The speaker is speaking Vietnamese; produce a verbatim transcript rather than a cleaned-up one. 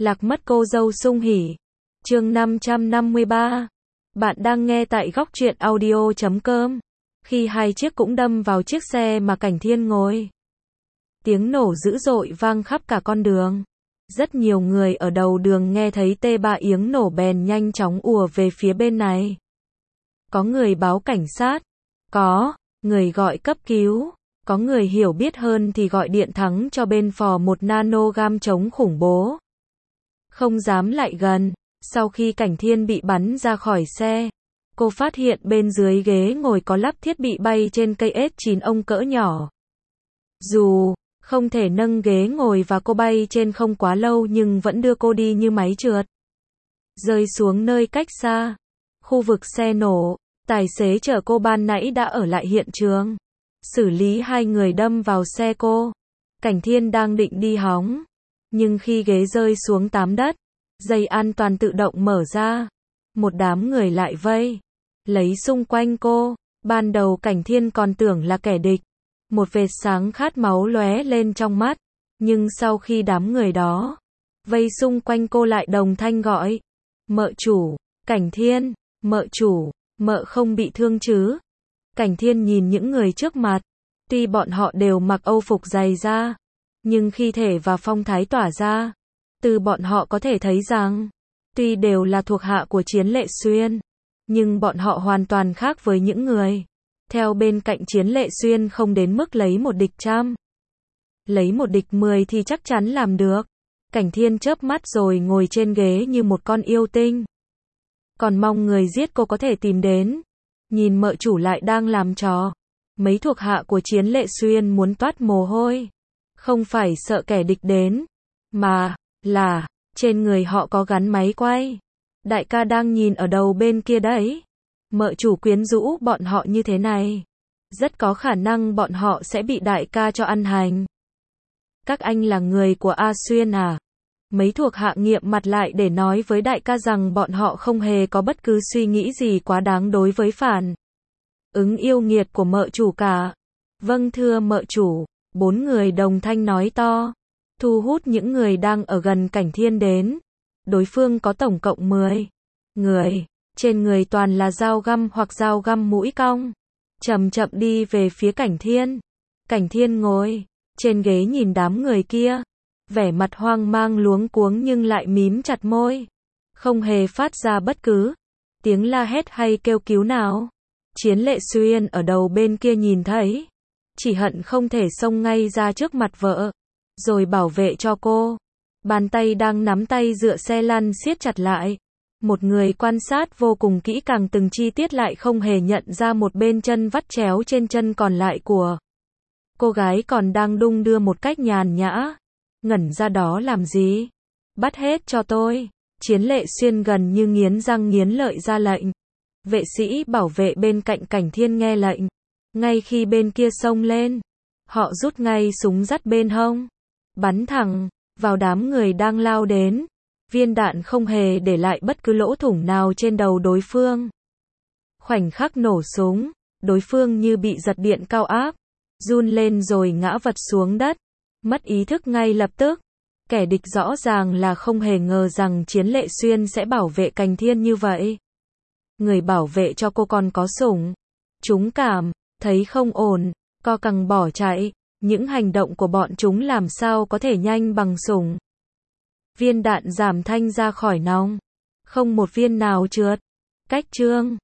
Lạc mất cô dâu sung hỉ. Chương năm trăm năm mươi ba. Bạn đang nghe tại góc truyện audio chấm com. Khi hai chiếc cũng đâm vào chiếc xe mà Cảnh Thiên ngồi. Tiếng nổ dữ dội vang khắp cả con đường. Rất nhiều người ở đầu đường nghe thấy tê ba tiếng nổ bèn nhanh chóng ùa về phía bên này. Có người báo cảnh sát, có người gọi cấp cứu, có người hiểu biết hơn thì gọi điện thắng cho bên phò một nano gam chống khủng bố. Không dám lại gần, sau khi Cảnh Thiên bị bắn ra khỏi xe, cô phát hiện bên dưới ghế ngồi có lắp thiết bị bay trên cây ét chín ông cỡ nhỏ. Dù không thể nâng ghế ngồi và cô bay trên không quá lâu nhưng vẫn đưa cô đi như máy trượt. Rơi xuống nơi cách xa, khu vực xe nổ, tài xế chở cô ban nãy đã ở lại hiện trường, xử lý hai người đâm vào xe cô. Cảnh Thiên đang định đi hóng, nhưng khi ghế rơi xuống tám đất, dây an toàn tự động mở ra, một đám người lại vây lấy xung quanh cô. Ban đầu Cảnh Thiên còn tưởng là kẻ địch, một vệt sáng khát máu lóe lên trong mắt, nhưng sau khi đám người đó vây xung quanh cô lại đồng thanh gọi, "Mợ chủ, Cảnh Thiên, mợ chủ, mợ không bị thương chứ?" Cảnh Thiên nhìn những người trước mặt, tuy bọn họ đều mặc âu phục dày da, nhưng khi thể và phong thái tỏa ra, từ bọn họ có thể thấy rằng, tuy đều là thuộc hạ của Chiến Lệ Xuyên, nhưng bọn họ hoàn toàn khác với những người theo bên cạnh Chiến Lệ Xuyên, không đến mức lấy một địch trăm, lấy một địch mười thì chắc chắn làm được. Cảnh Thiên chớp mắt rồi ngồi trên ghế như một con yêu tinh. Còn mong người giết cô có thể tìm đến. Nhìn mợ chủ lại đang làm trò. Mấy thuộc hạ của Chiến Lệ Xuyên muốn toát mồ hôi. Không phải sợ kẻ địch đến, mà là trên người họ có gắn máy quay. Đại ca đang nhìn ở đầu bên kia đấy. Mợ chủ quyến rũ bọn họ như thế này, rất có khả năng bọn họ sẽ bị đại ca cho ăn hành. Các anh là người của A Xuyên à? Mấy thuộc hạ nghiệm mặt lại để nói với đại ca rằng bọn họ không hề có bất cứ suy nghĩ gì quá đáng đối với phản ứng yêu nghiệt của mợ chủ cả. Vâng thưa mợ chủ, bốn người đồng thanh nói to, thu hút những người đang ở gần Cảnh Thiên đến. Đối phương có tổng cộng mười người, trên người toàn là dao găm hoặc dao găm mũi cong, chậm chậm đi về phía Cảnh Thiên. Cảnh Thiên ngồi trên ghế nhìn đám người kia, vẻ mặt hoang mang luống cuống nhưng lại mím chặt môi, không hề phát ra bất cứ tiếng la hét hay kêu cứu nào. Chiến Lệ Xuyên ở đầu bên kia nhìn thấy, chỉ hận không thể xông ngay ra trước mặt vợ, rồi bảo vệ cho cô. Bàn tay đang nắm tay dựa xe lăn siết chặt lại. Một người quan sát vô cùng kỹ càng từng chi tiết lại không hề nhận ra một bên chân vắt chéo trên chân còn lại của cô gái còn đang đung đưa một cách nhàn nhã. Ngẩn ra đó làm gì? Bắt hết cho tôi. Chiến Lệ Xuyên gần như nghiến răng nghiến lợi ra lệnh. Vệ sĩ bảo vệ bên cạnh Cảnh Thiên nghe lệnh. Ngay khi bên kia xông lên, họ rút ngay súng dắt bên hông, bắn thẳng vào đám người đang lao đến. Viên đạn không hề để lại bất cứ lỗ thủng nào trên đầu đối phương. Khoảnh khắc nổ súng, đối phương như bị giật điện cao áp, run lên rồi ngã vật xuống đất, mất ý thức ngay lập tức. Kẻ địch rõ ràng là không hề ngờ rằng Chiến Lệ Xuyên sẽ bảo vệ Cảnh Thiên như vậy. Người bảo vệ cho cô còn có sủng. Chúng cảm thấy không ổn, co cẳng bỏ chạy. Những hành động của bọn chúng làm sao có thể nhanh bằng sủng. Viên đạn giảm thanh ra khỏi nòng, không một viên nào trượt. Cách chương